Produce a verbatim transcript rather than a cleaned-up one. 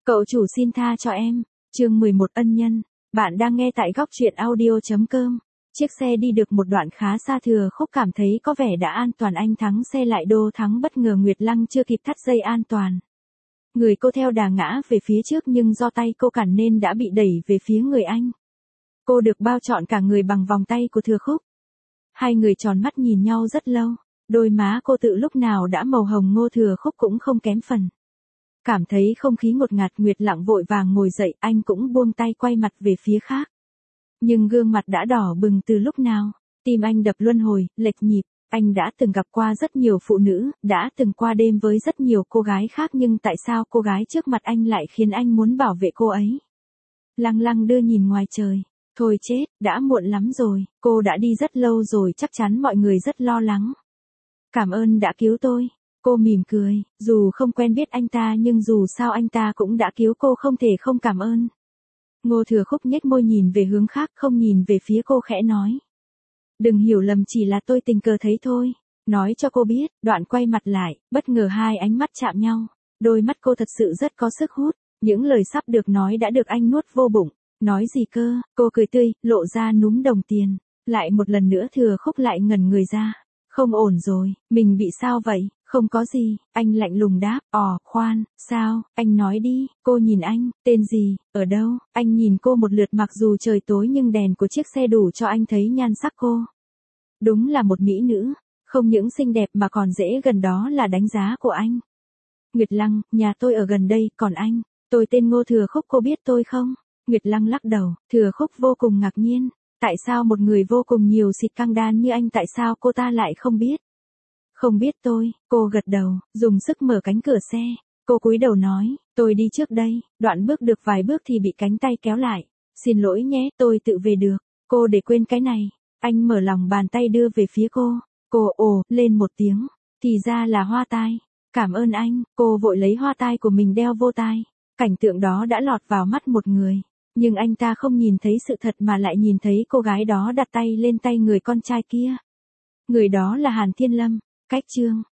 Cậu chủ xin tha cho em. Chương mười một ân nhân. Bạn đang nghe tại góc truyện audio.com. Chiếc xe đi được một đoạn khá xa Thừa Khúc cảm thấy có vẻ đã an toàn, anh thắng xe lại đô thắng bất ngờ Nguyệt Lăng chưa kịp thắt dây an toàn. Người cô theo đà ngã về phía trước nhưng do tay cô cản nên đã bị đẩy về phía người anh. Cô được bao trọn cả người bằng vòng tay của Thừa Khúc. Hai người tròn mắt nhìn nhau rất lâu, đôi má cô tự lúc nào đã màu hồng ngô. Thừa Khúc cũng không kém phần. Cảm thấy không khí ngột ngạt, Nguyệt Lặng vội vàng ngồi dậy, anh cũng buông tay quay mặt về phía khác. Nhưng gương mặt đã đỏ bừng từ lúc nào, tim anh đập luân hồi, lệch nhịp. Anh đã từng gặp qua rất nhiều phụ nữ, đã từng qua đêm với rất nhiều cô gái khác, nhưng tại sao cô gái trước mặt anh lại khiến anh muốn bảo vệ cô ấy? Lăng Lăng đưa nhìn ngoài trời. Thôi chết, đã muộn lắm rồi, cô đã đi rất lâu rồi, chắc chắn mọi người rất lo lắng. Cảm ơn đã cứu tôi. Cô mỉm cười, dù không quen biết anh ta nhưng dù sao anh ta cũng đã cứu cô, không thể không cảm ơn. Ngô Thừa Khúc nhếch môi nhìn về hướng khác, không nhìn về phía cô, khẽ nói. Đừng hiểu lầm, chỉ là tôi tình cờ thấy thôi. Nói cho cô biết, đoạn quay mặt lại, bất ngờ hai ánh mắt chạm nhau. Đôi mắt cô thật sự rất có sức hút, những lời sắp được nói đã được anh nuốt vô bụng. Nói gì cơ? Cô cười tươi, lộ ra núm đồng tiền. Lại một lần nữa Thừa Khúc lại ngẩn người ra. Không ổn rồi, mình bị sao vậy? Không có gì, anh lạnh lùng đáp. Ồ, khoan, sao, anh nói đi. Cô nhìn anh, tên gì, ở đâu? Anh nhìn cô một lượt, mặc dù trời tối nhưng đèn của chiếc xe đủ cho anh thấy nhan sắc cô. Đúng là một mỹ nữ, không những xinh đẹp mà còn dễ gần, đó là đánh giá của anh. Nguyệt Lăng, nhà tôi ở gần đây, còn anh? Tôi tên Ngô Thừa Khúc, cô biết tôi không? Nguyệt Lăng lắc đầu. Thừa Khúc vô cùng ngạc nhiên. Tại sao một người vô cùng nhiều xịt căng đan như anh, tại sao cô ta lại không biết? Không biết tôi, cô gật đầu, dùng sức mở cánh cửa xe. Cô cúi đầu nói, tôi đi trước đây. Đoạn bước được vài bước thì bị cánh tay kéo lại. Xin lỗi nhé, tôi tự về được. Cô để quên cái này. Anh mở lòng bàn tay đưa về phía cô. Cô ồ lên một tiếng. Thì ra là hoa tai. Cảm ơn anh. Cô vội lấy hoa tai của mình đeo vô tai. Cảnh tượng đó đã lọt vào mắt một người. Nhưng anh ta không nhìn thấy sự thật mà lại nhìn thấy cô gái đó đặt tay lên tay người con trai kia. Người đó là Hàn Thiên Lâm. Cách chương.